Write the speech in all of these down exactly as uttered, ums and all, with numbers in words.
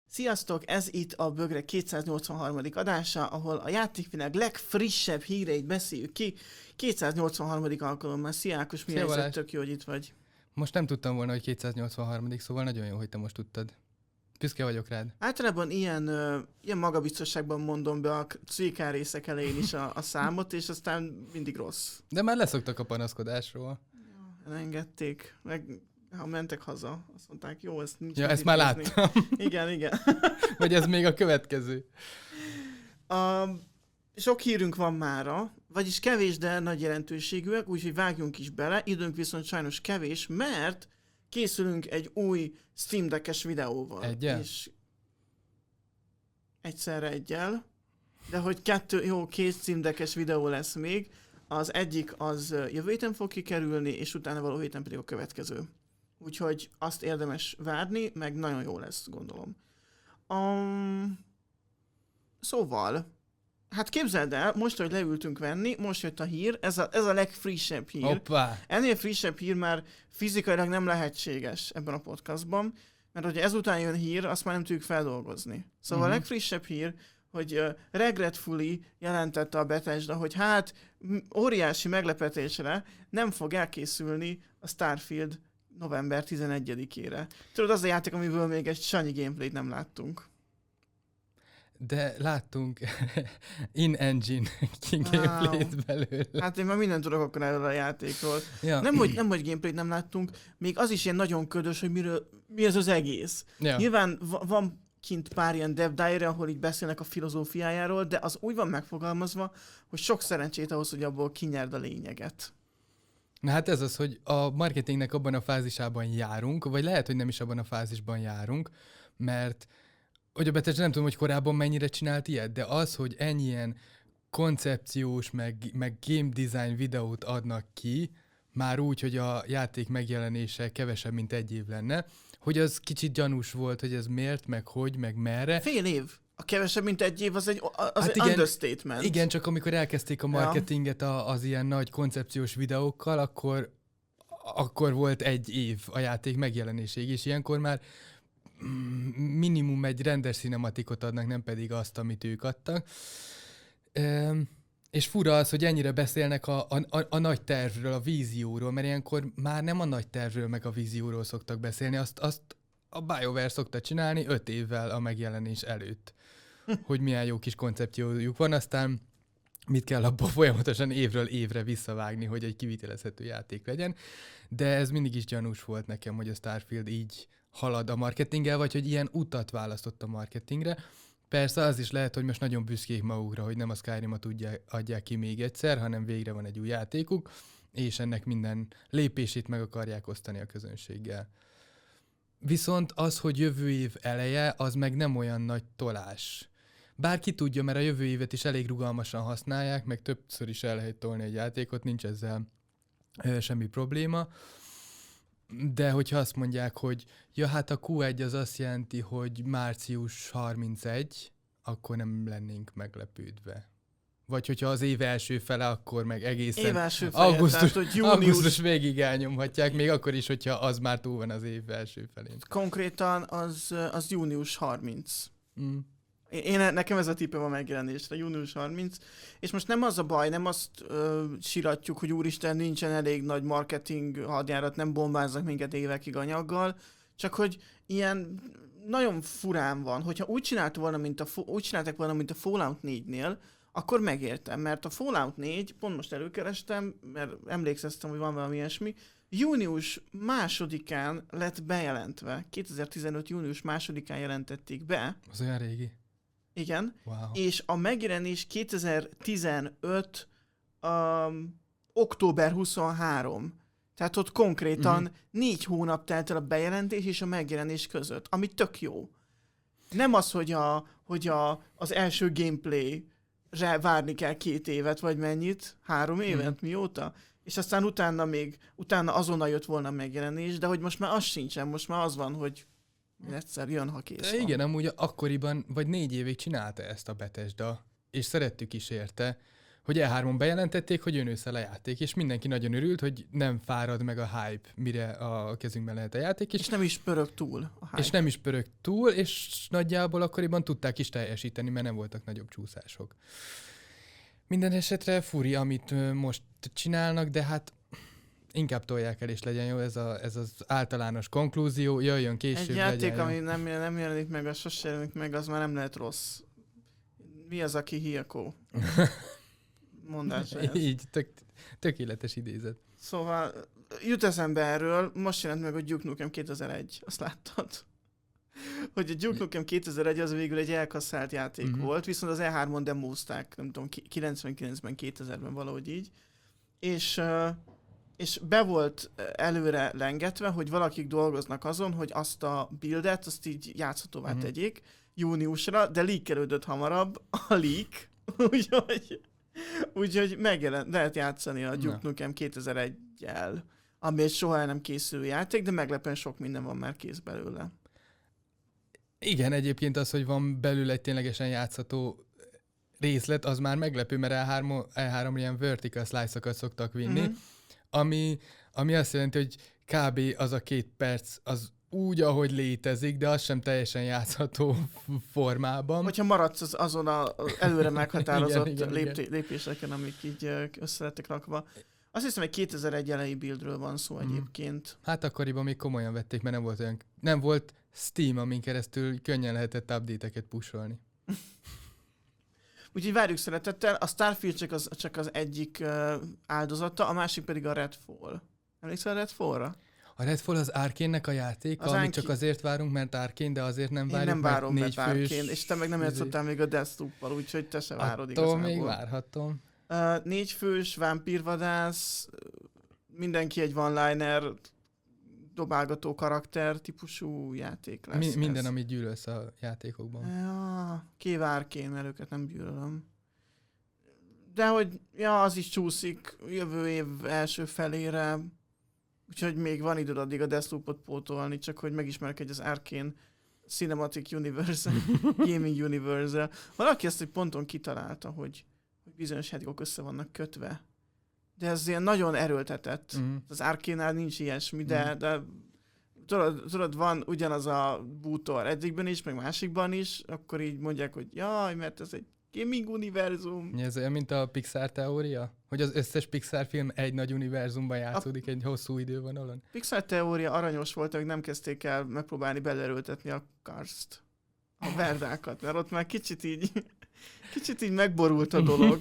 Sziasztok, ez itt a Bögre kétszáznyolcvanharmadik adása, ahol a játékvilág legfrissebb híreit beszéljük ki. kétszáznyolcvanharmadik alkalommal. Szia Ákos, mi helyzet? Tök jó, hogy itt vagy. Most nem tudtam volna, hogy kétszáznyolcvanharmadik, szóval nagyon jó, hogy te most tudtad. Büszke vagyok rád. Általában ilyen, uh, ilyen magabiztosságban mondom be a cé ká részek elején is a, a számot, és aztán mindig rossz. De már leszoktak a panaszkodásról. Ja, elengedték, meg ha mentek haza, azt mondták, jó, ezt nincs. Ja, ezt már láttam. Igen, igen. Vagy ez még a következő. A, sok hírünk van mára, vagyis kevés, de nagy jelentőségűek, úgyhogy vágjunk is bele. Időnk viszont sajnos kevés, mert készülünk egy új Steam Deck-es videóval. Egyel? És egyszerre egyel. De hogy kettő, jó, két Steam Deck-es videó lesz még. Az egyik az jövő héten fog kikerülni, és utána való héten pedig a következő. Úgyhogy azt érdemes várni, meg nagyon jó lesz, gondolom. Um, szóval, hát képzeld el, most, hogy leültünk venni, most jött a hír, ez a, ez a legfrissebb hír. Hoppá. Ennél frissebb hír már fizikailag nem lehetséges ebben a podcastban, mert hogyha ezután jön hír, azt már nem tudjuk feldolgozni. Szóval uh-huh. a legfrissebb hír, hogy uh, regretfully jelentette a Bethesda, hogy hát óriási meglepetésre nem fog elkészülni a Starfield november tizenegyedikére. Tudod, az a játék, amiből még egy sanyi gameplayt nem láttunk. De láttunk in-engine gameplayt wow. belőle. Hát én már mindent tudok akkor erről a játékról. Ja. Nem, hogy, nem, hogy gameplayt nem láttunk, még az is ilyen nagyon ködös, hogy miről, mi ez az egész. Ja. Nyilván v- van kint pár ilyen dev diary, ahol így beszélnek a filozófiájáról, de az úgy van megfogalmazva, hogy sok szerencsét ahhoz, hogy abból kinyerd a lényeget. Na hát ez az, hogy a marketingnek abban a fázisában járunk, vagy lehet, hogy nem is abban a fázisban járunk, mert hogy a Bethesda nem tudom, hogy korábban mennyire csinált ilyet, de az, hogy ennyien koncepciós, meg, meg game design videót adnak ki, már úgy, hogy a játék megjelenése kevesebb, mint egy év lenne, hogy az kicsit gyanús volt, hogy ez miért, meg hogy, meg merre. Fél év. A kevesebb, mint egy év, az egy, az hát egy igen, understatement. Igen, csak amikor elkezdték a marketinget a, az ilyen nagy koncepciós videókkal, akkor, akkor volt egy év a játék megjelenéséig, és ilyenkor már minimum egy render cinematikot adnak, nem pedig azt, amit ők adtak. Ehm, és fura az, hogy ennyire beszélnek a, a, a, a nagy tervről, a vízióról, mert ilyenkor már nem a nagy tervről meg a vízióról szoktak beszélni, azt, azt a BioWare szokta csinálni öt évvel a megjelenés előtt, hogy milyen jó kis koncepciójuk van, aztán mit kell abból folyamatosan évről évre visszavágni, hogy egy kivitelezhető játék legyen, de ez mindig is gyanús volt nekem, hogy a Starfield így halad a marketinggel, vagy hogy ilyen utat választott a marketingre. Persze az is lehet, hogy most nagyon büszkék magukra, hogy nem a Skyrimot tudják, adják ki még egyszer, hanem végre van egy új játékuk, és ennek minden lépését meg akarják osztani a közönséggel. Viszont az, hogy jövő év eleje, az meg nem olyan nagy tolás. Bárki tudja, mert a jövő évet is elég rugalmasan használják, meg többször is el lehet tolni egy játékot, nincs ezzel ö, semmi probléma. De hogyha azt mondják, hogy ja, hát a kú egy az azt jelenti, hogy március harmincegy, akkor nem lennénk meglepődve. Vagy hogyha az év első fele, akkor meg egészen augusztus, tehát, június... augusztus végig elnyomhatják, még akkor is, hogyha az már túl van az év első felén. Konkrétan az, az június harminc. Mm. Én, nekem ez a tippem a megjelenésre, június harminc, és most nem az a baj, nem azt ö, siratjuk, hogy úristen, nincsen elég nagy marketing hadjárat, nem bombáznak minket évekig anyaggal, csak hogy ilyen nagyon furán van, hogyha úgy, csinált volna, mint a, úgy csináltak volna, mint a Fallout négynél, akkor megértem, mert a Fallout négy, pont most előkerestem, mert emlékszem, hogy van valami ilyesmi, június másodikán lett bejelentve, kétezer-tizenöt június másodikán jelentették be. Az olyan régi. Igen, wow. És a megjelenés kétezer-tizenöt um, október huszonharmadika. Tehát ott konkrétan uh-huh. négy hónap telt el a bejelentés és a megjelenés között, ami tök jó. Nem az, hogy, a, hogy a, az első gameplay-re várni kell két évet, vagy mennyit, három évet, uh-huh. mióta, és aztán utána még, utána azonnal jött volna a megjelenés, de hogy most már az sincsen, most már az van, hogy egyszer jön, ha kész van. Igen, amúgy akkoriban, vagy négy évig csinálta ezt a Bethesda, és szerettük is érte, hogy E hármon bejelentették, hogy jön ősszel a játék, és mindenki nagyon örült, hogy nem fárad meg a hype, mire a kezünkben lehet a játék. És, és nem is pörög túl a hype. És nem is pörög túl, és nagyjából akkoriban tudták is teljesíteni, mert nem voltak nagyobb csúszások. Minden esetre furi, amit most csinálnak, de hát inkább tolják el, és legyen jó, ez, a, ez az általános konklúzió, jöjjön később. Egy játék, legyen ami nem, nem jelenik meg, az sose jelenik meg, az már nem lehet rossz. Mi az, aki Hiyako? Mondás ez. Így, tök, tökéletes idézet. Szóval jut eszembe erről, most jelent meg a Duke Nukem kétezer-egy, azt láttad? Hogy a Duke Nukem kétezer-egy az végül egy elkasszált játék mm-hmm. volt, viszont az E hármon demózták, nem tudom, kilencvenkilencben, kétezerben valahogy így, és, és be volt előre lengetve, hogy valakik dolgoznak azon, hogy azt a buildet, azt így játszhatóvá mm-hmm. tegyék júniusra, de leakelődött hamarabb a leak, úgyhogy, úgyhogy megjelent, lehet játszani a Duke Nukem kétezer-egyel, ami egy soha nem készülő játék, de meglepően sok minden van már kész belőle. Igen, egyébként az, hogy van belül egy ténylegesen játszható részlet, az már meglepő, mert E három, E három ilyen vertical slice-okat szoktak vinni, mm-hmm. ami, ami azt jelenti, hogy kb. Az a két perc az úgy, ahogy létezik, de az sem teljesen játszható formában. Hogyha maradsz az, azon az előre meghatározott igen, igen, lép- igen. lépéseken, amik így össze lettek rakva. Azt hiszem, hogy kétezer-egy elejé buildről van szó mm. egyébként. Hát akkoriban még komolyan vették, mert nem volt olyan, nem volt Steam, amin keresztül könnyen lehetett update-eket pusolni. Úgyhogy várjuk szeretettel. A Starfield csak az, csak az egyik uh, áldozata, a másik pedig a Redfall. Emlékszel a Redfallra? A Redfall az Arkane-nek a játék, az amit Anki... csak azért várunk, mert Arkane, de azért nem várjuk, Én nem várom, mert mert négy fős... Arkane, és te meg nem játszottál még a Deathloop-val, úgyhogy te se várod attól igazából. még várhatom. Uh, négy fős, vámpírvadász, mindenki egy one-liner, dobálgató karakter típusú játék lesz. Mi, minden, amit gyűlölsz a játékokban. Ja, kév Arkane, mert őket nem gyűlölöm. De hogy, ja, az is csúszik jövő év első felére, úgyhogy még van időd addig a Deathloopot pótolni, csak hogy megismerkedj az Arkane Cinematic Universe, Gaming Universe. Valaki ezt egy ponton kitalálta, hogy, hogy bizonyos játékok össze vannak kötve. De ez ilyen nagyon erőltetett. Mm. Az Arkane-nál nincs ilyesmi, de, mm. de tudod, tudod, van ugyanaz a bútor egyikben is, meg másikban is, akkor így mondják, hogy jaj, mert ez egy gaming univerzum. Ez olyan, mint a Pixar teória? Hogy az összes Pixar film egy nagy univerzumban játszódik a egy hosszú idővonalon? Pixar teória aranyos volt, hogy nem kezdték el megpróbálni belerőltetni a Cars-t, a verdákat, mert ott már kicsit így, kicsit így megborult a dolog.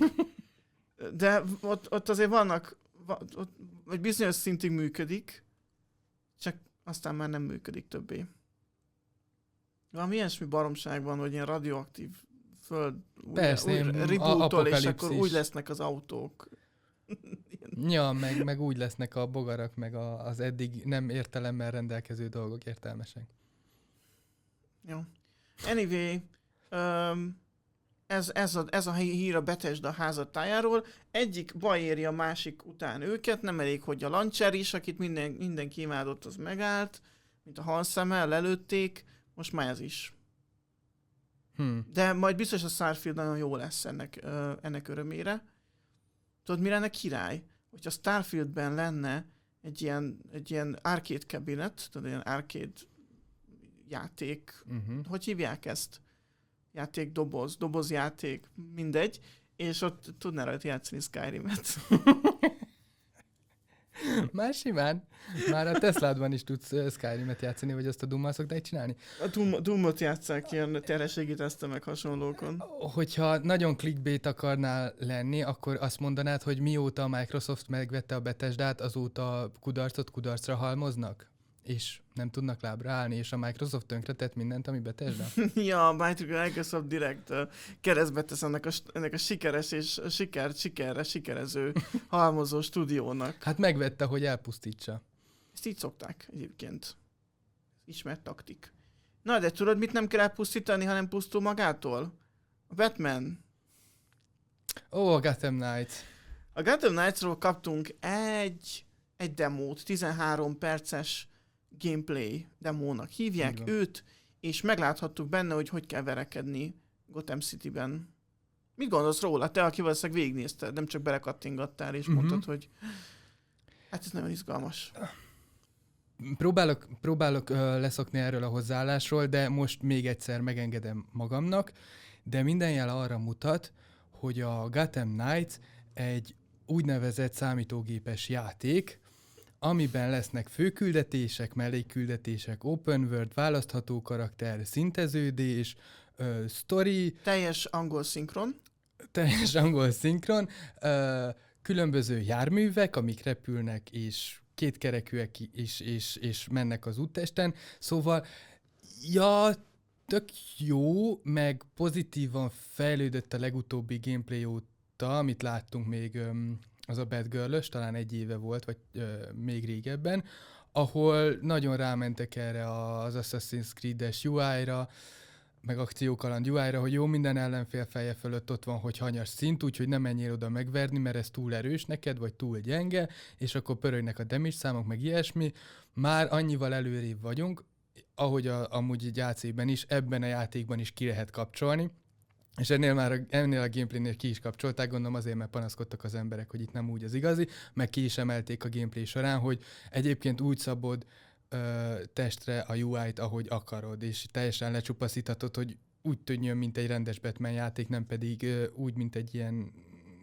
De ott, ott azért vannak, ott egy bizonyos szintig működik, csak aztán már nem működik többé. Valami ilyesmi baromság van, hogy ilyen radioaktív föld persze, új, új rebootol, és akkor úgy lesznek az autók. Ja, meg, meg úgy lesznek a bogarak, meg a, az eddig nem értelemmel rendelkező dolgok értelmesek. Jó. Anyway, um, ez, ez, a, ez a hír a Bethesda házatájáról. Egyik baj éri a másik után őket, nem elég, hogy a launcher is, akit minden, mindenki imádott, az megállt, mint a halszemmel, lelőtték, most már ez is. Hmm. De majd biztos a Starfield nagyon jó lesz ennek, uh, ennek örömére. Tudod, mi lenne király? Hogyha Starfieldben lenne egy ilyen, egy ilyen arcade cabinet, tudod, ilyen arcade játék, uh-huh. hogy hívják ezt? Játék, doboz, dobozjáték, mindegy, és ott tudná rajta játszani Skyrim-et. Már simán. Már a Tesládban is tudsz Skyrim-et játszani, vagy azt a Doom-mal szokták csinálni. A Doom, Doom-ot játsszák ilyen terhességíteszte meg hasonlókon. Hogyha nagyon clickbait akarnál lenni, akkor azt mondanád, hogy mióta a Microsoft megvette a Bethesdát, azóta kudarcot kudarcra halmoznak? És nem tudnak lábra állni, és a Microsoft tönkretett mindent, ami Bethesda? Ja, a Microsoft direkt uh, keresztbe tesz ennek a, ennek a sikeres és sikert sikerre sikerező halmozó stúdiónak. Hát megvette, hogy elpusztítsa. Ezt így szokták egyébként. Ismert taktik. Na, de tudod, mit nem kell elpusztítani, hanem pusztul magától? A Batman. Ó, oh, a Gotham Knights. A Gotham Knights-ról kaptunk egy, egy demót, tizenhárom perces gameplay demónak hívják igen. őt, és megláthattuk benne, hogy hogy kell verekedni Gotham City-ben. Mit gondolsz róla? Te, aki valószínűleg végignézted, nem csak belekattingattál, és uh-huh. mondtad, hogy hát ez nagyon izgalmas. Próbálok, próbálok uh, leszokni erről a hozzáállásról, de most még egyszer megengedem magamnak, de minden jel arra mutat, hogy a Gotham Knights egy úgynevezett számítógépes játék, amiben lesznek főküldetések, mellékküldetések, open world, választható karakter, szinteződés, uh, story. Teljes angol szinkron. Teljes angol szinkron. Uh, különböző járművek, amik repülnek, és kétkerekűek is, és, és mennek az úttesten. Szóval, ja, tök jó, meg pozitívan fejlődött a legutóbbi gameplay óta, amit láttunk még um, az a Bad Girl-ös, talán egy éve volt, vagy uh, még régebben, ahol nagyon rámentek erre az Assassin's Creed-es u í-ra, meg akciókaland u í-ra, hogy jó, minden ellenfél feje fölött ott van, hogy hanyas szint, úgyhogy nem menjél oda megverni, mert ez túl erős neked, vagy túl gyenge, és akkor pörögnek a damage számok, meg ilyesmi. Már annyival előrébb vagyunk, ahogy a, amúgy egy á cében is, ebben a játékban is ki lehet kapcsolni, és ennél már a, ennél a gameplaynél ki is kapcsolták, gondolom azért, mert panaszkodtak az emberek, hogy itt nem úgy az igazi, meg ki is emelték a gameplay során, hogy egyébként úgy szabod ö, testre a u í-t, ahogy akarod, és teljesen lecsupaszíthatod, hogy úgy tűnjön, mint egy rendes Batman játék, nem pedig ö, úgy, mint egy ilyen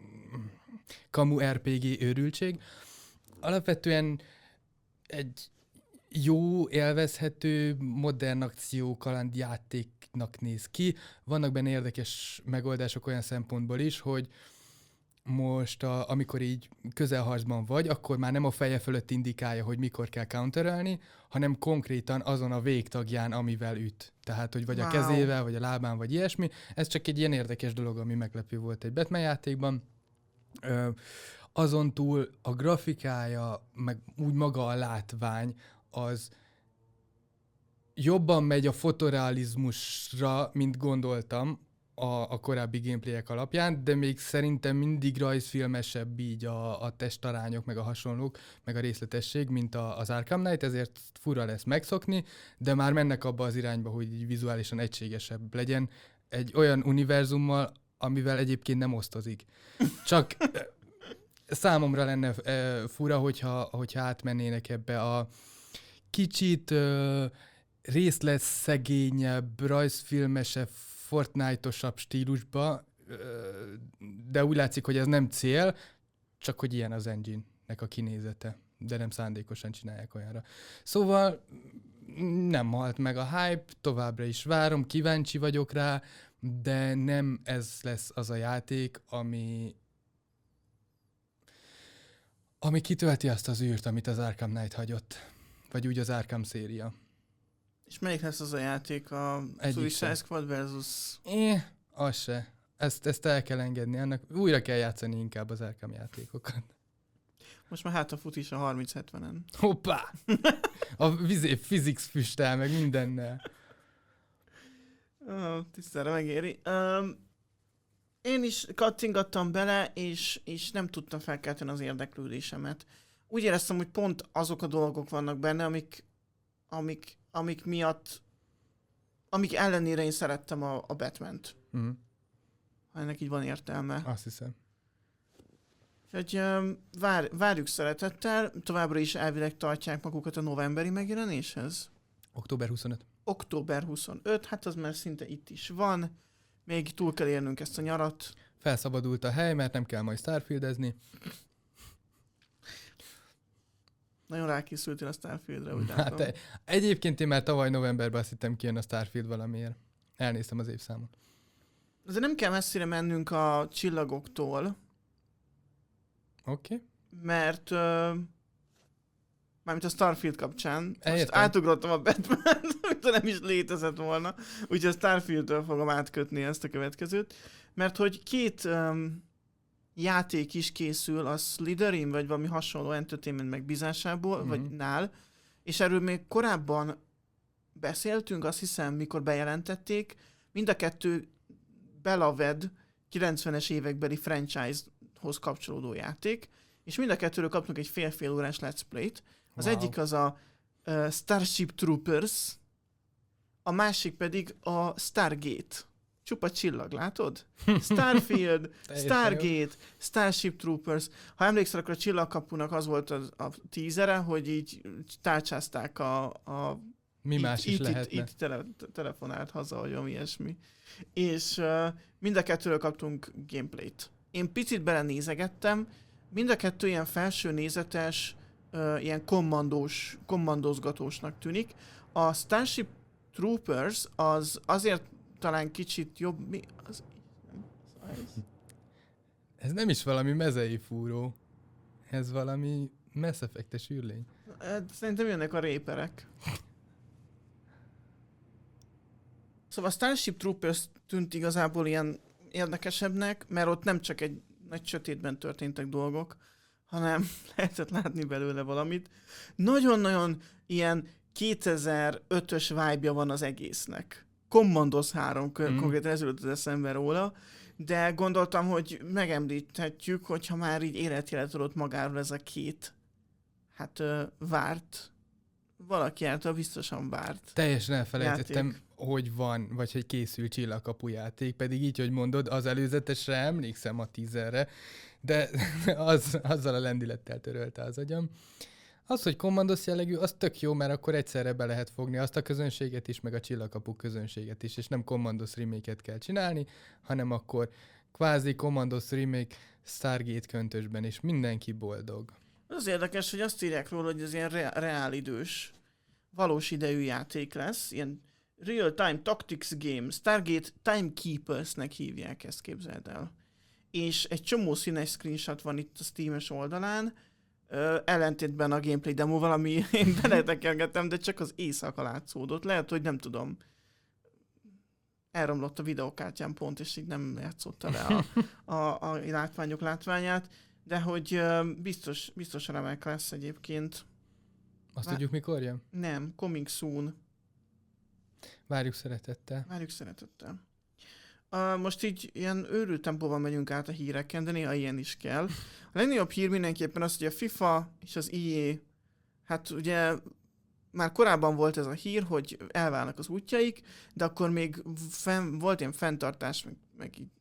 kamu er pé gé őrültség. Alapvetően egy jó, élvezhető, modern akció kalandjátéknak néz ki. Vannak benne érdekes megoldások olyan szempontból is, hogy most, a, amikor így közelharcban vagy, akkor már nem a feje fölött indikálja, hogy mikor kell counterelni, hanem konkrétan azon a végtagján, amivel üt. Tehát, hogy vagy wow. a kezével, vagy a lábán, vagy ilyesmi. Ez csak egy ilyen érdekes dolog, ami meglepő volt egy Batman játékban. Ö, azon túl a grafikája, meg úgy maga a látvány, az jobban megy a fotorealizmusra, mint gondoltam a, a korábbi gameplayek alapján, de még szerintem mindig rajzfilmesebb így a, a testarányok, meg a hasonlók, meg a részletesség, mint a, az Arkham Knight, ezért fura lesz megszokni, de már mennek abba az irányba, hogy így vizuálisan egységesebb legyen egy olyan univerzummal, amivel egyébként nem osztozik. Csak számomra lenne e, fura, hogyha, hogyha átmennének ebbe a kicsit uh, részletszegényebb, rajzfilmesebb, Fortnite-osabb stílusba, uh, de úgy látszik, hogy ez nem cél, csak hogy ilyen az engine-nek a kinézete, de nem szándékosan csinálják olyanra. Szóval nem halt meg a hype, továbbra is várom, kíváncsi vagyok rá, de nem ez lesz az a játék, ami ami kitölti azt az űrt, amit az Arkham Knight hagyott. Vagy úgy az Arkham széria. És melyik lesz az a játék? A Suicide Squad versus... É, az se. Ezt, ezt el kell engedni. Ennek újra kell játszani inkább az Arkham játékokat. Most már hátafut is a harminc hetvenen. Hoppá! A vizé, physics füsttel, meg mindennel. Oh, tisztára megéri. Um, én is kattingattam bele, és, és nem tudtam felkelteni az érdeklődésemet. Úgy éreztem, hogy pont azok a dolgok vannak benne, amik, amik, amik miatt, amik ellenére én szerettem a, a Batmant. Mm. Ha ennek így van értelme. Azt hiszem. Úgyhogy vár, várjuk szeretettel, továbbra is elvileg tartják magukat a novemberi megjelenéshez. október huszonötödike. október huszonötödike, hát az már szinte itt is van. Még túl kell érnünk ezt a nyarat. Felszabadult a hely, mert nem kell majd Starfieldezni. Nagyon rákészültél a Starfieldre, úgy látom. Hát egyébként én már tavaly novemberben azt hittem kijön a Starfield valamiért. Elnéztem az évszámot. Azért nem kell messzire mennünk a csillagoktól. Oké. Okay. Mert uh, mármint a Starfield kapcsán. Most Eljöttem. átugrottam a Batman-t, de nem is létezett volna. Úgyhogy a Starfield-től fogom átkötni ezt a következőt. Mert hogy két um, játék is készül a Slytherin, vagy valami hasonló entertainment megbízásából, mm-hmm. vagy nál. És erről még korábban beszéltünk, azt hiszem, mikor bejelentették. Mind a kettő belaved kilencvenes évekbeli franchise-hoz kapcsolódó játék, és mind a kettőről kaptunk egy fél-fél órás let's play-t. Az wow. egyik az a uh, Starship Troopers, a másik pedig a Stargate. csupa csillag, látod? Starfield, Stargate, Starship Troopers. Ha emlékszel, akkor a Csillagkapunak az volt a, a tízere, hogy így tárcsázták a... a Mi itt, más is itt, lehetne. Itt, itt tele, telefonált haza, vagy valami ilyesmi. És uh, mind a kettőről kaptunk gameplayt. Én picit belenézegettem, mind a kettő ilyen felső nézetes, uh, ilyen kommandós, kommandózgatósnak tűnik. A Starship Troopers az azért talán kicsit jobb... Mi? Az... Ez nem is valami mezei fúró. Ez valami Mass Effect-es űrlény. Szerintem jönnek a réperek. Szóval a Starship Troopers tűnt igazából ilyen érdekesebbnek, mert ott nem csak egy nagy sötétben történtek dolgok, hanem lehetett látni belőle valamit. Nagyon-nagyon ilyen kétezer-ötös vibe-ja van az egésznek. Commandos három mm. konkrétan ez ült az eszembe róla, de gondoltam, hogy megemlíthetjük, hogyha már így életjelet adott magáról ez a két, hát uh, várt, valaki által biztosan várt. Teljesen elfelejtettem, játék. Hogy van, vagy hogy készül Csillagkapu játék, pedig így, hogy mondod, az előzetesre emlékszem a tízerre, de az, azzal a lendülettel törölte az agyam. Az, hogy Commandos jellegű, az tök jó, mert akkor egyszerre be lehet fogni azt a közönséget is, meg a Csillagkapu közönséget is, és nem Commandos remake-et kell csinálni, hanem akkor kvázi Commandos remake Stargate köntösben, és mindenki boldog. Az érdekes, hogy azt írják róla, hogy ez ilyen re- reálidős, valós idejű játék lesz, ilyen real-time tactics game, Stargate Timekeepersnek hívják, ezt képzeld el. És egy csomó színes screenshot van itt a Steam-es oldalán, Ö, ellentétben a gameplay demo valami, én beletekergettem, de csak az éjszaka látszódott. Lehet, hogy nem tudom, elromlott a videókártyám pont, és így nem játszotta le a, a, a látványok látványát, de hogy ö, biztos, biztos remek lesz egyébként. Azt Vá- tudjuk mikor jön? Nem, coming soon. Várjuk szeretettel. Várjuk szeretettel. Uh, most így ilyen őrült tempóban megyünk át a híreken, de néha ilyen is kell. A legnagyobb hír mindenképpen az, hogy a FIFA és az í á, hát ugye már korábban volt ez a hír, hogy elválnak az útjaik, de akkor még fenn, volt ilyen fenntartás, meg, meg így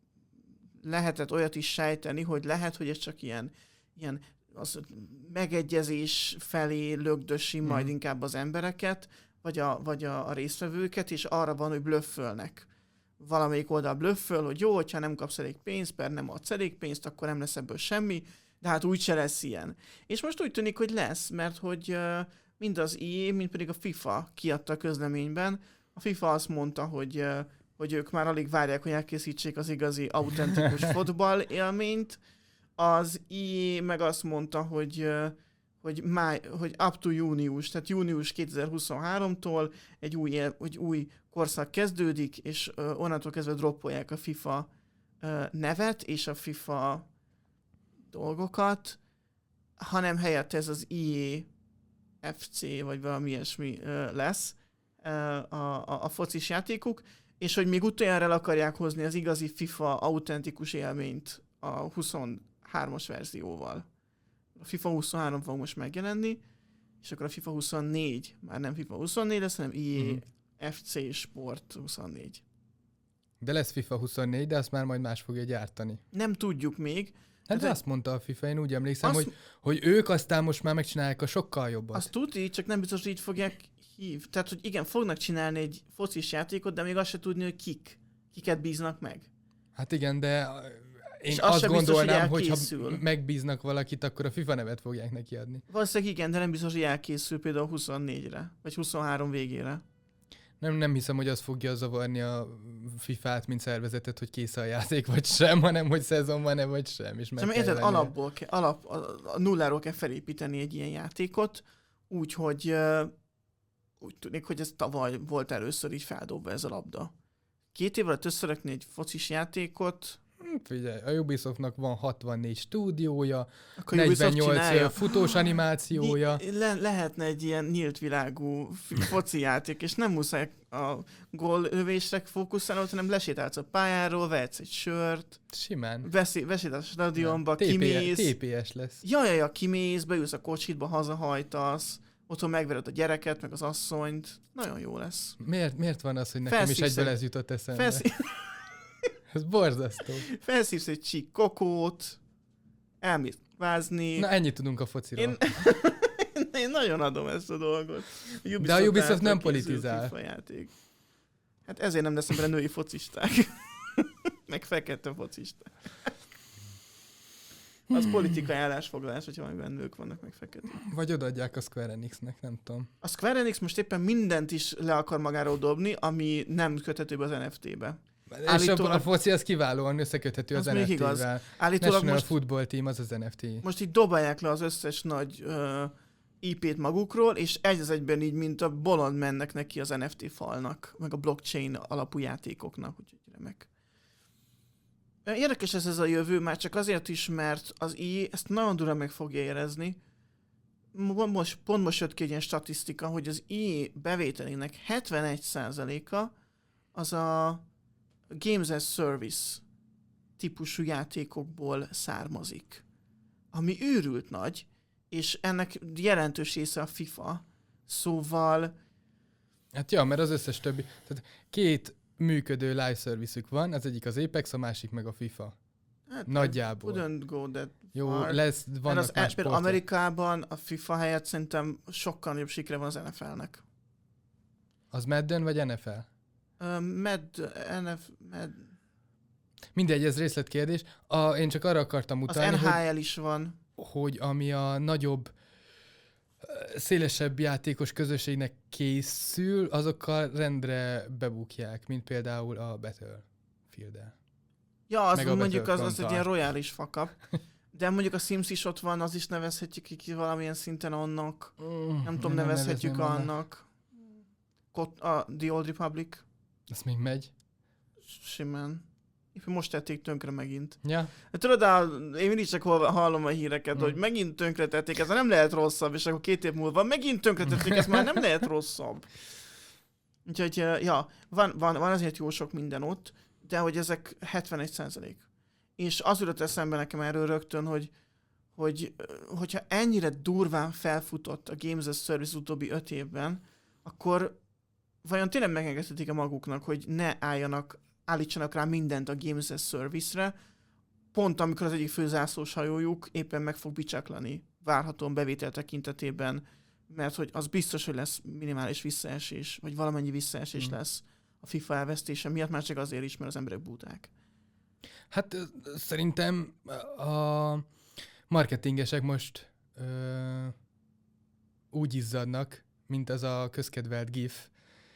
lehetett olyat is sejteni, hogy lehet, hogy ez csak ilyen, ilyen az megegyezés felé lögdösi mm. majd inkább az embereket, vagy a, vagy a, a résztvevőket, és arra van, hogy blöffölnek. Valamelyik oldal blöfföl, hogy jó, hogyha nem kapsz elég pénzt, mert nem adsz elég pénzt, akkor nem lesz ebből semmi, de hát úgyse lesz ilyen. És most úgy tűnik, hogy lesz, mert hogy uh, mind az í á, mind pedig a FIFA kiadta a közleményben. A FIFA azt mondta, hogy, uh, hogy ők már alig várják, hogy elkészítsék az igazi, autentikus fotball élményt. Az í á meg azt mondta, hogy, uh, hogy, máj, hogy up to június, tehát június kétezer-huszonháromtól egy új, egy új korszak kezdődik, és uh, onnantól kezdve droppolják a FIFA uh, nevet és a FIFA dolgokat, hanem helyett ez az í á ef cé, vagy valami ilyesmi uh, lesz uh, a, a, a focis játékuk, és hogy még utoljára el akarják hozni az igazi FIFA autentikus élményt a huszonhármas verzióval. A FIFA huszonhárom fog most megjelenni, és akkor a FIFA huszonnégy már nem FIFA huszonnégy lesz, hanem í á mm-hmm. ef cé Sport huszonnégy. De lesz FIFA huszonnégy, de azt már majd más fogja gyártani. Nem tudjuk még. Hát de azt mondta a FIFA, én úgy emlékszem, azt, hogy, hogy ők aztán most már megcsinálják a sokkal jobbat. Azt tudni, csak nem biztos, hogy így fogják hív. Tehát, hogy igen, fognak csinálni egy focis játékot, de még azt se tudni, hogy kik. Kiket bíznak meg. Hát igen, de én és azt gondolnám, hogy hogy ha megbíznak valakit, akkor a FIFA nevet fogják neki adni. Valószínűleg igen, de nem biztos, hogy elkészül például huszonnégyre, vagy huszonhárom végére. Nem, nem hiszem, hogy az fogja zavarni a fifát, mint szervezetet, hogy kész a játék, vagy sem, hanem hogy szezon van-e, vagy sem. És meg érted, alapból kell, alap, a, a nulláról kell felépíteni egy ilyen játékot, úgyhogy uh, úgy tűnik, hogy ez tavaly volt először így feldobva ez a labda. Két év alatt összerakni egy focis játékot. Figyelj, a Ubisoftnak van hatvannégy stúdiója, akkor negyvennyolc futós animációja. Le- lehetne egy ilyen nyílt világú foci játék, és nem muszáj a góllövésre fókuszálni, hanem lesétálsz a pályáról, vehetsz egy sört. Simán. Veszi, vesétálsz a stadionba, kimész. té pé es lesz. Jaj, jaj, kimész, beülsz a kocsitba, hazahajtasz, otthon megvered a gyereket, meg az asszonyt. Nagyon jó lesz. Miért, miért van az, hogy nekem Felszívsz is egyből egy... ez jutott eszembe? Felszív... Ez borzasztó. Felszívsz egy csík kokót, elmész vázni. Na ennyit tudunk a fociról. Én... Én nagyon adom ezt a dolgot. A De a Ubisoft nem politizál. Hát ezért nem leszem bele női focisták. Meg fekete focisták. Az hmm. politikai állásfoglalás, hogyha valamiben nők vannak, meg fekete. Vagy odaadják a Square Enixnek, nem tudom. A Square Enix most éppen mindent is le akar magáról dobni, ami nem köthető be az en ef té-be. Állítólag... És a foci az kiválóan összeköthető az, az en ef té-vel. National most... Football Team az az en ef té. Most így dobálják le az összes nagy uh, í pét magukról, és egy az egyben így, mint a bolond mennek neki az en ef té falnak, meg a blockchain alapú játékoknak, úgyhogy remek. Érdekes ez, ez a jövő, már csak azért is, mert az í á ezt nagyon durán meg fogja érezni. Most, pont most jött ki egy ilyen statisztika, hogy az í á bevételének hetvenegy százaléka az a Games as Service típusú játékokból származik. Ami őrült nagy, és ennek jelentős része a FIFA. Szóval... Hát ja, mert az összes többi... Tehát két működő live service-ük van, az egyik az Apex, a másik meg a FIFA. Hát, nagyjából. Wouldn't go that Jó, far. lesz, vannak az más sportok. Amerikában a FIFA helyett szerintem sokkal nagyobb sikere van az en ef el-nek. Az Madden vagy en ef el? Uh, Mad, en ef, Mad... Mindegy, ez részletkérdés. A, én csak arra akartam utalni, az en há el hogy, is van. Hogy ami a nagyobb, szélesebb játékos közösségnek készül, azokkal rendre bebukják, mint például a Battlefield-el. Ja, az mondjuk az, az egy ilyen royális fakap. De mondjuk a Sims is ott van, az is nevezhetjük ki valamilyen szinten annak. Mm, nem tudom, nevezhetjük annak. Kot, a The Old Republic. Ez még megy. Simán. Most tették tönkre megint. Ja. Tudod, én mindig csak hallom a híreket, mm. hogy megint tönkre tették, ez nem lehet rosszabb, és akkor két év múlva megint tönkre tették, ez már nem lehet rosszabb. Úgyhogy, ja, van, van, van azért jó sok minden ott, de hogy ezek hetvenegy százalék. És az jutott eszembe nekem erről rögtön, hogy, hogy hogyha ennyire durván felfutott a Games as Service utóbbi öt évben, akkor vajon tényleg megengedhetik a maguknak, hogy ne álljanak, állítsanak rá mindent a Games as Service-re, pont amikor az egyik főzászlós hajójuk éppen meg fog bicsaklani várhatóan bevétel tekintetében, mert hogy az biztos, hogy lesz minimális visszaesés, vagy valamennyi visszaesés mm. lesz a FIFA elvesztése miatt, már csak azért is, mert az emberek buták. Hát szerintem a marketingesek most ö, úgy izzadnak, mint az a közkedvelt gif.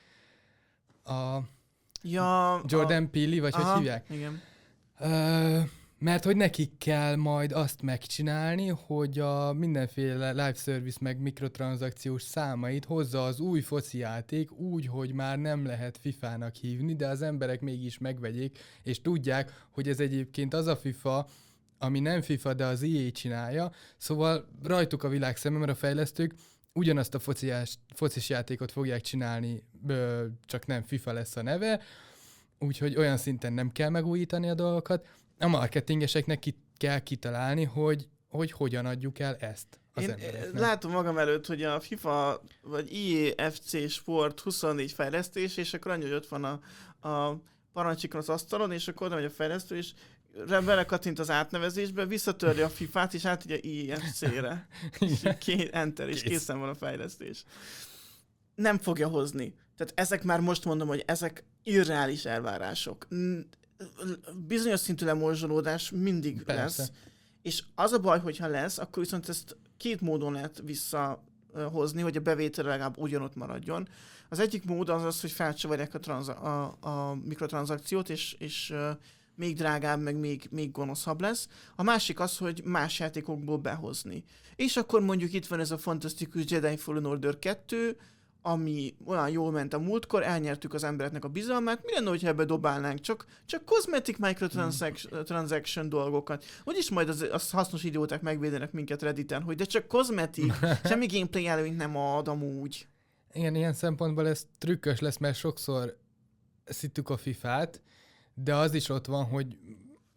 A ja, Jordan a... Peele, vagy Aha, hogy hívják? Igen. Ö, mert hogy nekik kell majd azt megcsinálni, hogy a mindenféle live service meg mikrotranszakciós számait hozza az új foci játék úgy, hogy már nem lehet fifának hívni, de az emberek mégis megvegyék, és tudják, hogy ez egyébként az a FIFA, ami nem FIFA, de az í á csinálja, szóval rajtuk a világ szeme, mert a fejlesztők ugyanazt a fociás, focis játékot fogják csinálni, csak nem FIFA lesz a neve, úgyhogy olyan szinten nem kell megújítani a dolgokat. A marketingeseknek ki kell kitalálni, hogy, hogy hogyan adjuk el ezt az Én embereknek. Látom magam előtt, hogy a FIFA vagy í á ef cé Sport huszonnégy fejlesztés, és akkor annyi, hogy ott van a, a parancsikon az asztalon, és akkor oda megy a fejlesztő, és belekattint az átnevezésbe, visszatörje a fifát, és átadja í á ef cére. És ké- enter, és Kész. Készen van a fejlesztés. Nem fogja hozni. Tehát ezek már most mondom, hogy ezek irreális elvárások. Bizonyos szintű lemorzsolódás mindig Persze. lesz. És az a baj, hogyha lesz, akkor viszont ezt két módon lehet visszahozni, hogy a bevétel legalább ugyanott maradjon. Az egyik mód az az, hogy felcsavarják a, tranza- a, a mikrotranszakciót, és, és uh, még drágább, meg még, még gonoszabb lesz. A másik az, hogy más játékokból behozni. És akkor mondjuk itt van ez a fantasztikus Jedi Fallen Order kettő, ami olyan jól ment a múltkor, elnyertük az embereknek a bizalmát, mi lenne, hogyha ebbe dobálnánk csak, csak cosmetic microtransaction dolgokat. Úgyis majd az, az hasznos idióták megvédenek minket Redditen, hogy de csak cosmetic, semmi gameplay előnyt nem ad amúgy. Igen, ilyen szempontból ez trükkös lesz, mert sokszor szittük a fifát, de az is ott van, hogy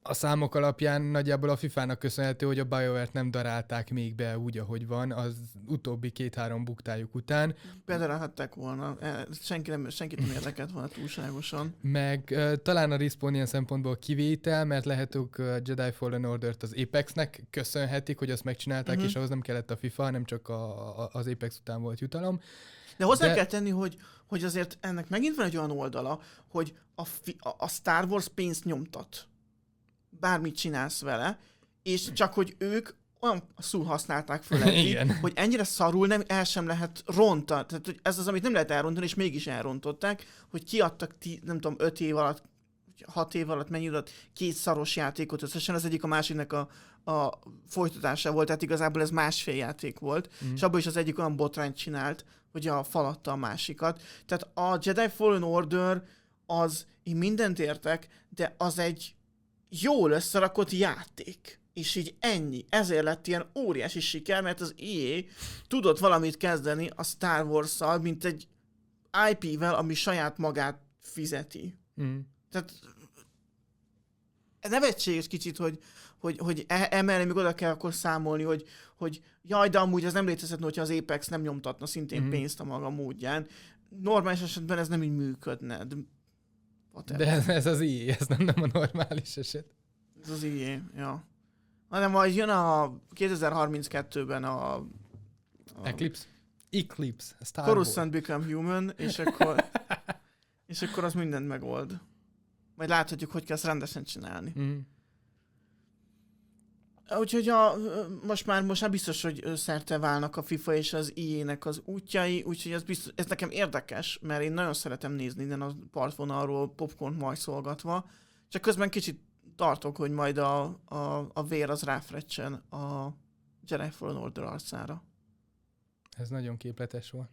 a számok alapján nagyjából a fifának köszönhető, hogy a BioWare-t nem darálták még be úgy, ahogy van, az utóbbi két-három buktájuk után. Bedarálhatták volna, senki nem, senkit nem érdekelt volna túlságosan. Meg uh, talán a Respawn ilyen szempontból kivétel, mert lehet, hogy uh, Jedi Fallen Order-t az Apexnek köszönhetik, hogy azt megcsinálták, uh-huh. és ahhoz nem kellett a FIFA, nem csak a, a, az Apex után volt jutalom. De hozzá De... kell tenni, hogy, hogy azért ennek megint van egy olyan oldala, hogy a, fi, a, a Star Wars pénzt nyomtat. Bármit csinálsz vele, és csak hogy ők olyan szul használták föl eddig, hogy ennyire szarul nem, el sem lehet rontani. Tehát hogy ez az, amit nem lehet elrontani, és mégis elrontották, hogy kiadtak, ti, nem tudom, öt év alatt, hat év alatt mennyi alatt két szaros játékot összesen, az egyik a másiknak a, a folytatása volt, tehát igazából ez másfél játék volt, mm. és abban is az egyik olyan botrányt csinált, hogy a falatta a másikat. Tehát a Jedi Fallen Order az, én mindent értek, de az egy jól összerakott játék. És így ennyi. Ezért lett ilyen óriási siker, mert az é á tudott valamit kezdeni a Star Wars-szal, mint egy i pé-vel, ami saját magát fizeti. Mm. Tehát nevetséges kicsit, hogy, hogy, hogy emellé még oda kell akkor számolni, hogy, hogy jaj, de amúgy ez nem létezhetne, hogyha az Apex nem nyomtatna szintén mm. pénzt a maga módján. Normális esetben ez nem így működne. De, de ez, ez az i á, ez nem, nem a normális eset. Ez az i á, ja. Hanem majd jön a kétezer-harminckettőben a... a Eclipse? Eclipse. Coruscant Become Human, és akkor, és akkor az mindent megold. Majd láthatjuk, hogy kell ezt rendesen csinálni. Mm. Úgyhogy a, most, már, most már biztos, hogy szerte válnak a FIFA és az i á-nek az útjai, úgyhogy ez, biztos, ez nekem érdekes, mert én nagyon szeretem nézni innen a partvonalról popcornt majd szolgatva, csak közben kicsit tartok, hogy majd a, a, a vér az ráfrecsen a Jedi Fallen Order arcára. Ez nagyon képletes volt.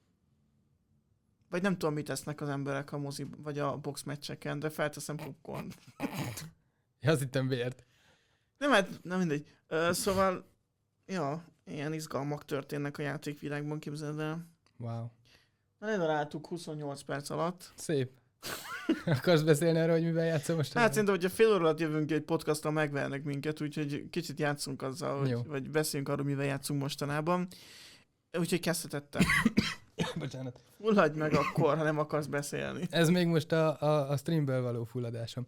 Vagy nem tudom, mit tesznek az emberek a mozi, vagy a boxmeccseken, de felteszem popcorn. Ja, azt hittem vért. Nem, hát nem mindegy. Uh, szóval, ja, ilyen izgalmak történnek a játékvilágban, képzeld el. Wow. Na, ledaráltuk huszonnyolc perc alatt. Szép. Akarsz beszélni arra, hogy mivel játszom most? Hát szerintem, hogyha fél óra alatt jövünk egy podcasttal, megvernek minket, úgyhogy kicsit játszunk azzal, hogy, vagy beszéljünk arról, mivel játszunk mostanában. Úgyhogy kezdhetettem. Bocsánat. Fulladj meg akkor, ha nem akarsz beszélni. Ez még most a, a, a streamből való fulladásom.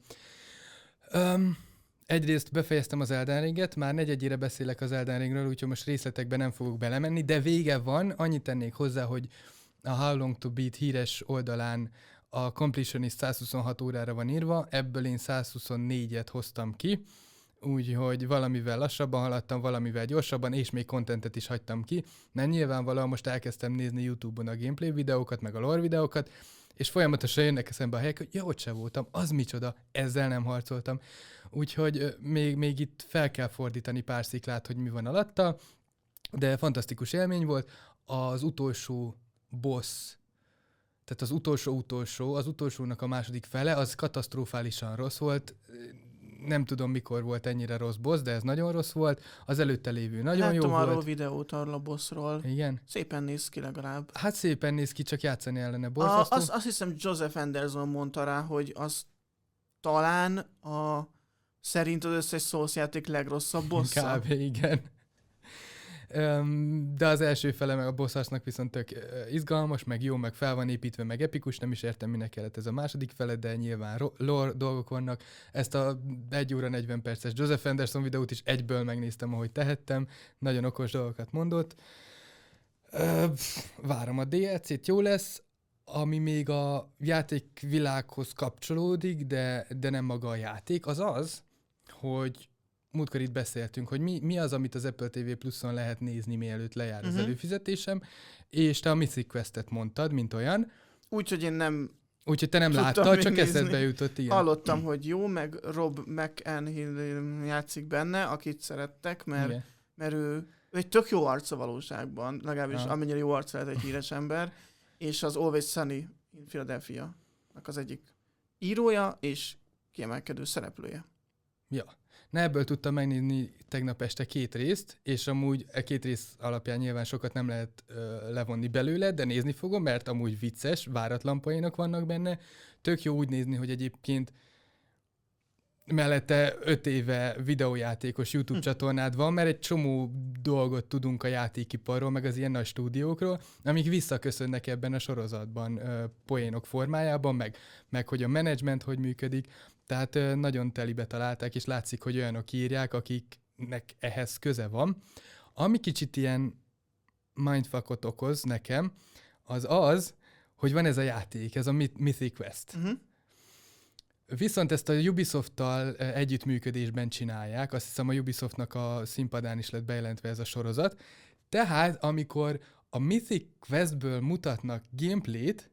Um, egyrészt befejeztem az Elden Ringet, már negyedjére beszélek az Elden Ringről, úgyhogy most részletekben nem fogok belemenni, de vége van. Annyit tennék hozzá, hogy a How Long to Beat híres oldalán a completionist száz huszonhat órára van írva, ebből én száz huszonnégyet hoztam ki, úgyhogy valamivel lassabban haladtam, valamivel gyorsabban, és még contentet is hagytam ki, mert nyilvánvalóan most elkezdtem nézni YouTube-on a gameplay videókat, meg a lore videókat, és folyamatosan jönnek eszembe a helyek, hogy ja, ott sem voltam, az micsoda, ezzel nem harcoltam. Úgyhogy még, még itt fel kell fordítani pár sziklát, hogy mi van alatta, de fantasztikus élmény volt. Az utolsó boss, tehát az utolsó-utolsó, az utolsónak a második fele, az katasztrofálisan rossz volt. Nem tudom, mikor volt ennyire rossz boss, de ez nagyon rossz volt. Az előtte lévő nagyon Láttam jó volt. Láttam arról videót arról a bossról. Igen? Szépen néz ki legalább. Hát szépen néz ki, csak játszani ellene borzasztó. A, azt, azt hiszem Joseph Anderson mondta rá, hogy az talán a szerint az összes Souls játék legrosszabb bossa. Kb. Igen. De az első fele meg a bosszásnak viszont tök izgalmas, meg jó, meg fel van építve, meg epikus, nem is értem, minek kellett ez a második fele, de nyilván lore dolgok vannak. Ezt a egy óra negyven perces Joseph Anderson videót is egyből megnéztem, ahogy tehettem, nagyon okos dolgokat mondott. Várom a dé el cét, jó lesz, ami még a játékvilághoz kapcsolódik, de, de nem maga a játék, az az, hogy múltkor itt beszéltünk, hogy mi, mi az, amit az Apple té vé Pluson lehet nézni, mielőtt lejár uh-huh. az előfizetésem, és te a Mythic Questet mondtad, mint olyan. Úgyhogy én nem Úgyhogy te nem láttad, csak eszedbe jutott, igen. Hallottam, hogy jó, meg Rob McEnhill játszik benne, akit szerettek, mert, mert ő, ő egy tök jó arc a valóságban, legalábbis ah. amennyire jó arc lehet egy híres ember, és az Always Sunny in Philadelphia-nak az egyik írója és kiemelkedő szereplője. Ja. Na, ebből tudtam megnézni tegnap este két részt, és amúgy e két rész alapján nyilván sokat nem lehet ö, levonni belőle, de nézni fogom, mert amúgy vicces, váratlan poénok vannak benne. Tök jó úgy nézni, hogy egyébként mellette öt éve videójátékos YouTube hm. csatornád van, mert egy csomó dolgot tudunk a játékiparról, meg az ilyen nagy stúdiókról, amik visszaköszönnek ebben a sorozatban ö, poénok formájában, meg, meg hogy a menedzsment hogy működik. Tehát ö, nagyon telibe találták, és látszik, hogy olyanok írják, akiknek ehhez köze van. Ami kicsit ilyen mindfuckot okoz nekem, az az, hogy van ez a játék, ez a Mythic Quest. Uh-huh. Viszont ezt a Ubisoft-tal együttműködésben csinálják, azt hiszem a Ubisoftnak a színpadán is lett bejelentve ez a sorozat. Tehát amikor a Mythic Questből mutatnak gameplayt,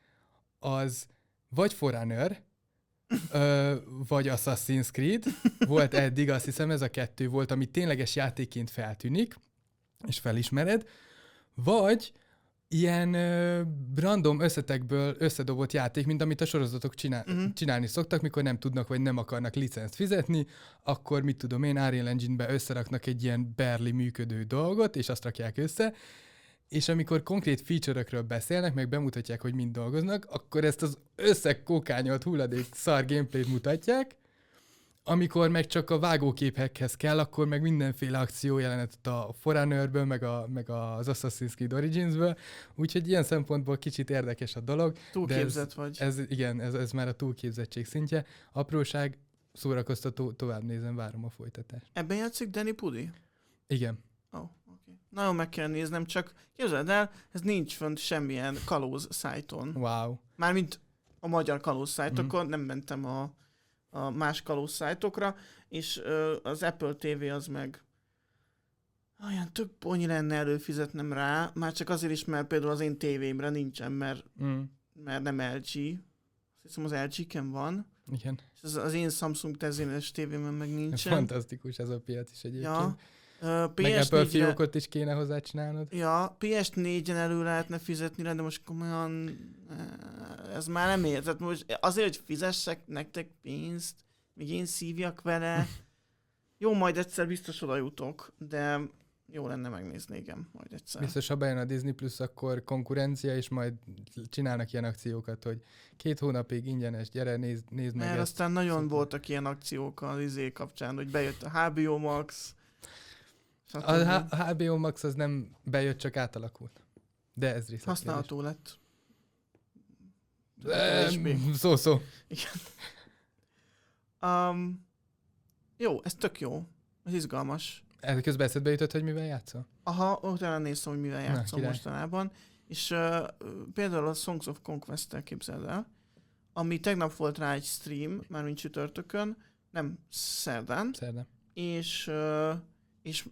az vagy Forerunner, ö, vagy Assassin's Creed, volt eddig, azt hiszem ez a kettő volt, ami tényleges játékként feltűnik, és felismered, vagy ilyen uh, random összetekből összedobott játék, mint amit a sorozatok csinál- uh-huh. csinálni szoktak, mikor nem tudnak, vagy nem akarnak licenzt fizetni, akkor mit tudom én, Unreal Engine-be összeraknak egy ilyen barely működő dolgot, és azt rakják össze, és amikor konkrét feature-ökről beszélnek, meg bemutatják, hogy mind dolgoznak, akkor ezt az összekókányolt hulladék szar gameplayt mutatják, amikor meg csak a vágóképekhez kell, akkor meg mindenféle akció jelenet a Forerunnerből, meg, a, meg az Assassin's Creed Originsből, úgyhogy ilyen szempontból kicsit érdekes a dolog. Túlképzett ez, vagy. Ez, igen, ez, ez már a túlképzettség szintje. Apróság, szórakoztató, tovább nézem, várom a folytatást. Ebben játszik Danny Pudi? Igen. Ó, oh, oké. Okay. Nagyon meg kell néznem, csak képzeld el, ez nincs fönt semmilyen kalóz szájton. Wow. Mármint a magyar kalóz szájtokon, mm. nem mentem a a más kalóz szájtokra, és ö, az Apple té vé az meg olyan tök ponnyi lenne előfizetnem rá, már csak azért is, mert például az én tévémre nincsen, mert, mm. mert nem el gé. Azt hiszem az el gé-ken van. Igen. És az, az én Samsung tíz tévémen meg nincsen. Fantasztikus ez a piac is egyébként. Ja. Uh, meg Apple fiókot is kéne hozzá csinálnod. Ja, pé es négyen elő lehetne fizetni rá, de most komolyan ez már nem ér. Tehát most azért, hogy fizessek nektek pénzt, még én szívjak vele. Jó, majd egyszer biztos oda jutok, de jó lenne megnézni, igen, majd egyszer. Biztos, ha bejön a Disney Plus, akkor konkurencia, és majd csinálnak ilyen akciókat, hogy két hónapig ingyenes, gyere, nézd, nézd meg. Mert ezt. Aztán nagyon Szuper. Voltak ilyen akciók az izé kapcsán, hogy bejött a há bé ó Max. A há bé ó Max az nem bejött, csak átalakult. De ez részletkérdés. Használható lett. Szó-szó. Igen. Um, jó, ez tök jó. Ez izgalmas. Közben eszedbe jutott, hogy mivel játszol? Aha, utána néztem, hogy mivel játszom Na, mostanában. És uh, például a Songs of Conquest-tel képzeld el, ami tegnap volt rá egy stream, mármint csütörtökön, nem szerdán. Szerdán. És, uh, és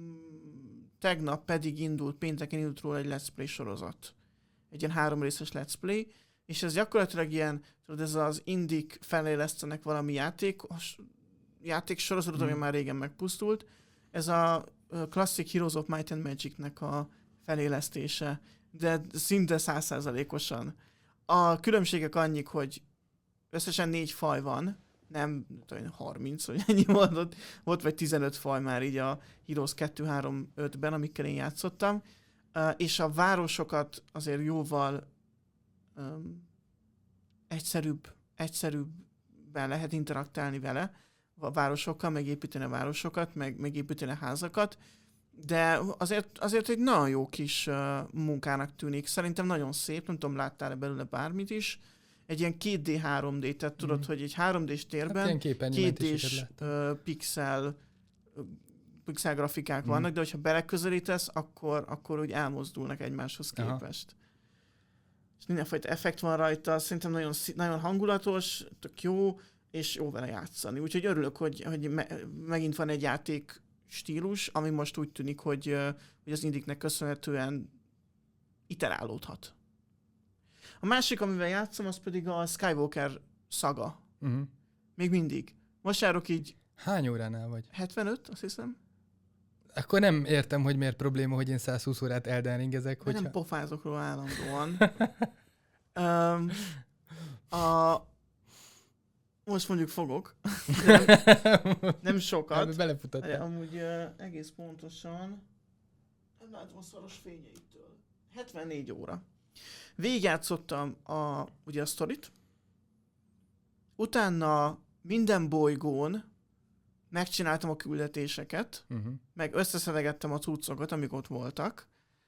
tegnap pedig indult, pénteken indult róla egy Let's Play sorozat. Egy ilyen három részes Let's Play, és ez gyakorlatilag ilyen, tudod, ez az indik felélesztenek valami játék, játéksorozatot, mm. ami már régen megpusztult. Ez a Classic Heroes of Might and Magic-nek a felélesztése, de szinte száz százalékosan. A különbségek annyik, hogy összesen négy faj van, nem tudom, harminc, vagy ennyi volt, ott, volt vagy tizenöt faj már így a Heroes kettő három ötben, amikkel én játszottam, uh, és a városokat azért jóval um, egyszerűbb, egyszerűbben lehet interaktálni vele, a városokkal, megépíteni a városokat, meg, megépíteni a házakat, de azért, azért egy nagyon jó kis uh, munkának tűnik. Szerintem nagyon szép, nem tudom, láttál-e belőle bármit is. Egy ilyen két dé, három dé, tehát tudod, mm. hogy egy három dés térben hát két dés uh, pixel, uh, pixel grafikák mm. vannak, de hogyha beleközelítesz, akkor, akkor úgy elmozdulnak egymáshoz képest. Aha. És mindenfajta effekt van rajta, szerintem nagyon, nagyon hangulatos, tök jó, és jó vele játszani. Úgyhogy örülök, hogy, hogy me- megint van egy játék stílus, ami most úgy tűnik, hogy, uh, hogy az indiknek köszönhetően iterálódhat. A másik, amivel játszom, az pedig a Skywalker szaga. Uh-huh. Még mindig. Most járok így... Hány óránál vagy? hetvenöt, azt hiszem. Akkor nem értem, hogy miért probléma, hogy én száz húsz órát Elden Ringezek. Hogyha... Nem pofázok róla állandóan. um, a... Most mondjuk fogok. nem, nem sokat. Belefutottál. Amúgy uh, egész pontosan... Nem látom a szaros fényeitől. hetvennégy óra. Végigjátszottam a, ugye a sztorit, utána minden bolygón megcsináltam a küldetéseket, uh-huh. meg összeszedegettem a cuccokat, amik ott voltak,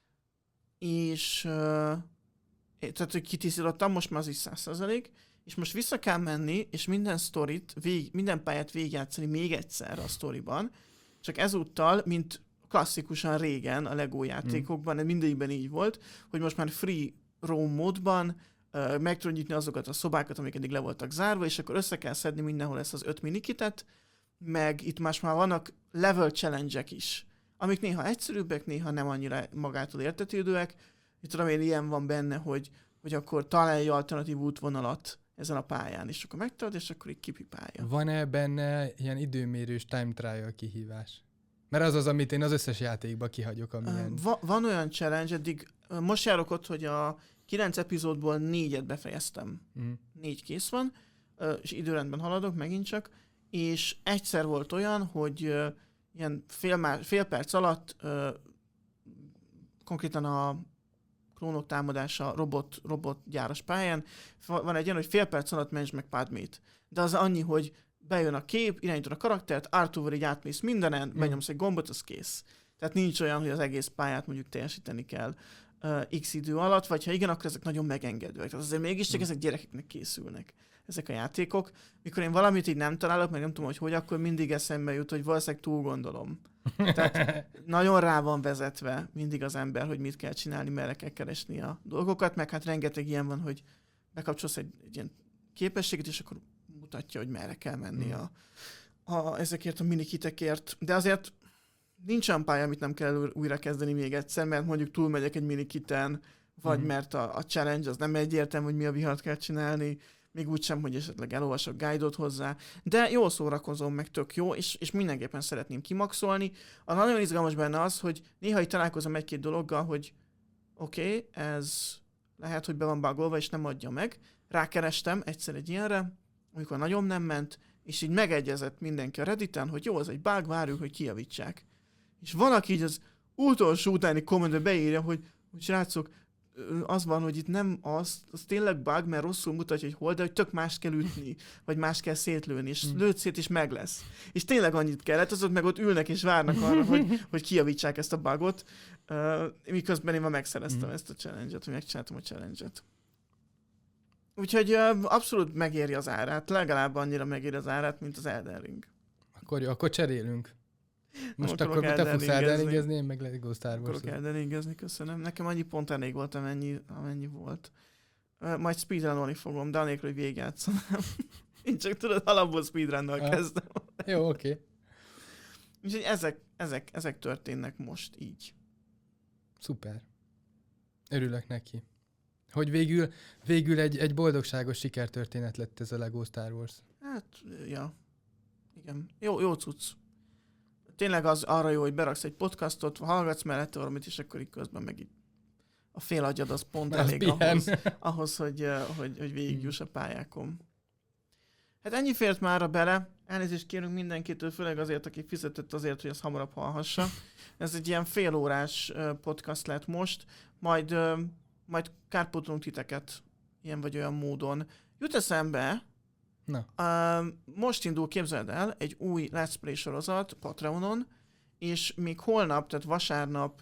és uh, tehát, hogy kitisztítottam, most már az is száz százalék, és most vissza kell menni, és minden sztorit, vég, minden pályát végigjátszani még egyszer a sztoriban, csak ezúttal, mint klasszikusan régen a Lego játékokban, mm. mindegyikben így volt, hogy most már free roam módban uh, meg tudod nyitni azokat a szobákat, amik eddig le voltak zárva, és akkor össze kell szedni mindenhol ezt az öt minikitet, meg itt más már vannak level challenge-ek is, amik néha egyszerűbbek, néha nem annyira magától értetődőek. Itt tudom én, ilyen van benne, hogy, hogy akkor találj alternatív útvonalat ezen a pályán, és akkor megtalad, és akkor így kipipálja. Van-e benne ilyen időmérős time trial kihívás? Mert az az, amit én az összes játékba kihagyok, amilyen... Va- van olyan challenge, eddig most járok ott, hogy a kilenc epizódból négyet befejeztem. Mm. Négy kész van, és időrendben haladok, megint csak, és egyszer volt olyan, hogy ilyen fél, má- fél perc alatt konkrétan a klónok támadása robot, robot gyáros pályán van egy olyan, hogy fél perc alatt menj meg Padmét. De az annyi, hogy bejön a kép, irányítod a karaktert, Artúval így átmész mindenen, mm. benyomsz egy gombot, az kész. Tehát nincs olyan, hogy az egész pályát mondjuk teljesíteni kell uh, x idő alatt, vagy ha igen, akkor ezek nagyon megengedőek. Tehát azért mégiscsak mm. ezek gyerekeknek készülnek, ezek a játékok. Mikor én valamit így nem találok, meg nem tudom, hogy hogy, akkor mindig eszembe jut, hogy valószínűleg túl gondolom. Tehát nagyon rá van vezetve mindig az ember, hogy mit kell csinálni, merre kell keresni a dolgokat, meg hát rengeteg ilyen van, hogy bekapcsolsz egy, egy ilyen képességet, és akkor mutatja, hogy merre kell menni mm. a, a, ezekért a minikitekért. De azért nincs olyan pálya, amit nem kell újra kezdeni még egyszer, mert mondjuk túlmegyek egy minikiten, vagy mm. mert a, a challenge az nem egyértelmű, hogy mi a vihart kell csinálni, még úgysem, hogy esetleg elolvasok guide-ot hozzá, de jól szórakozom, meg tök jó, és, és mindenképpen szeretném kimaxolni. A nagyon izgalmas benne az, hogy néha itt találkozom egy-két dologgal, hogy oké, okay, ez lehet, hogy be van bugolva, és nem adja meg. Rákerestem egyszer egy ilyenre, amikor nagyon nem ment, és így megegyezett mindenki a Redditen, hogy jó, az egy bug, várjuk, hogy kijavítsák. És van, aki így az utolsó utáni kommentbe beírja, hogy, hogy srácok, az van, hogy itt nem az, az tényleg bug, mert rosszul mutatja, hogy hol, de hogy tök más kell ütni, vagy más kell szétlőni, és mm. lőtt szét, és meg lesz. És tényleg annyit kellett, azok meg ott ülnek és várnak arra, hogy, hogy kijavítsák ezt a bugot, uh, miközben én már megszereztem mm. ezt a challenge-et, hogy megcsináltam a challenge-et. Úgyhogy uh, abszolút megéri az árát, legalább annyira megéri az árát, mint az Elden Ring. Akkor jó, akkor cserélünk. Most akkor te fogsz Elden Ringezni, én meg Lego Star Wars. Akarok Elden Ringezni, köszönöm. Nekem annyi pont elég volt, amennyi, amennyi volt. Uh, majd speedrunolni fogom, de anélkül, hogy végigjátszanám. Én csak tudod, alapból speedrunnal ah. kezdem. Jó, oké. Okay. Úgyhogy ezek, ezek, ezek történnek most így. Szuper. Örülök neki. Hogy végül, végül egy, egy boldogságos sikertörténet lett ez a Lego Star Wars. Hát, ja. Igen. Jó, jó cucc. Tényleg az arra jó, hogy beraksz egy podcastot, hallgatsz mellette valamit, és akkor így közben meg így a fél agyad az pont az elég ahhoz, ahhoz, hogy, hogy, hogy végigjuss a pályákon. Hát ennyi fért mára bele. Elnézést kérünk mindenkitől, főleg azért, aki fizetett azért, hogy ezt hamarabb hallhassa. Ez egy ilyen félórás podcast lett most, majd, majd kárpótolunk titeket ilyen vagy olyan módon. Jut eszembe, Na. Uh, most indul, képzeld el, egy új Let's Play sorozat Patreonon, és még holnap, tehát vasárnap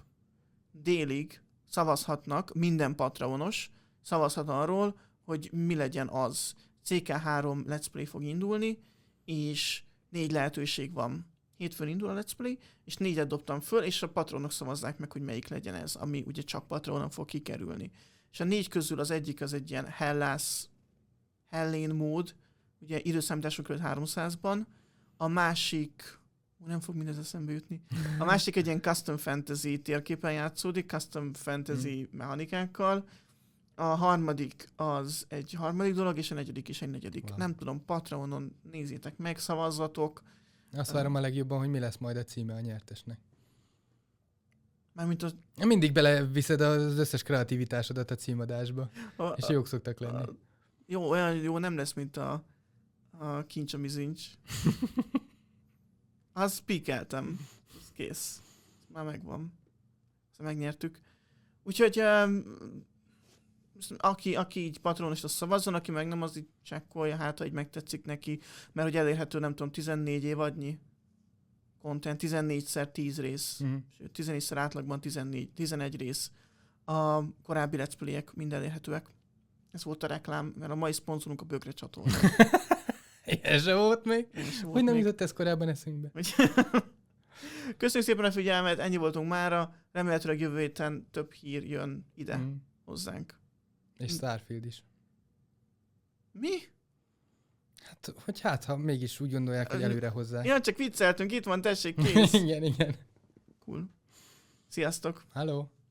délig szavazhatnak, minden Patreonos szavazhat arról, hogy mi legyen az. cé ká három Let's Play fog indulni, és négy lehetőség van. Hétfőn indul a Let's Play, és négyet dobtam föl, és a patronok szavazzák meg, hogy melyik legyen ez, ami ugye csak Patreonon fog kikerülni. És a négy közül az egyik az egy ilyen Hellas, Hellén mód, ugye időszámításunk körül háromszázban, a másik, nem fog mindez eszembe jutni, a másik egy ilyen custom fantasy térképen játszódik, custom fantasy mm. mechanikákkal, a harmadik az egy harmadik dolog, és a negyedik is egy negyedik. Wow. Nem tudom, Patreonon nézzétek meg, szavazzatok. Azt várom a legjobban, hogy mi lesz majd a címe a nyertesnek. Mármint az... Mindig beleviszed az összes kreativitásodat a címadásba, a, és jók szoktak lenni. A, jó, olyan jó nem lesz, mint a a kincs, ami zincs. Azt speakeltem. Ez kész. Ez már megvan. Ezt megnyertük. Úgyhogy um, aki, aki így patronosra szavazzon, aki meg nem, az így csekkolja, hát ha így megtetszik neki, mert hogy elérhető, nem tudom, tizennégy évadnyi content, tizennégyszer tíz rész, mm. sőt, tizenegyszer átlagban tizennégy, tizenegy rész. A korábbi let's play-ek mind elérhetőek. Ez volt a reklám, mert a mai szponzorunk a Bögre csatorna. Ilyen se volt még? Volt hogy nem még. jutott ez korábban eszünkbe? Köszönjük szépen a figyelmet, ennyi voltunk mára. Remélhetőleg jövő héten több hír jön ide mm. hozzánk. És Starfield is. Mi? Hát, hogy hát, ha mégis úgy gondolják, hogy előre hozzá. Ja, csak vicceltünk, itt van, tessék, kész. igen, igen. Cool. Sziasztok. Hello.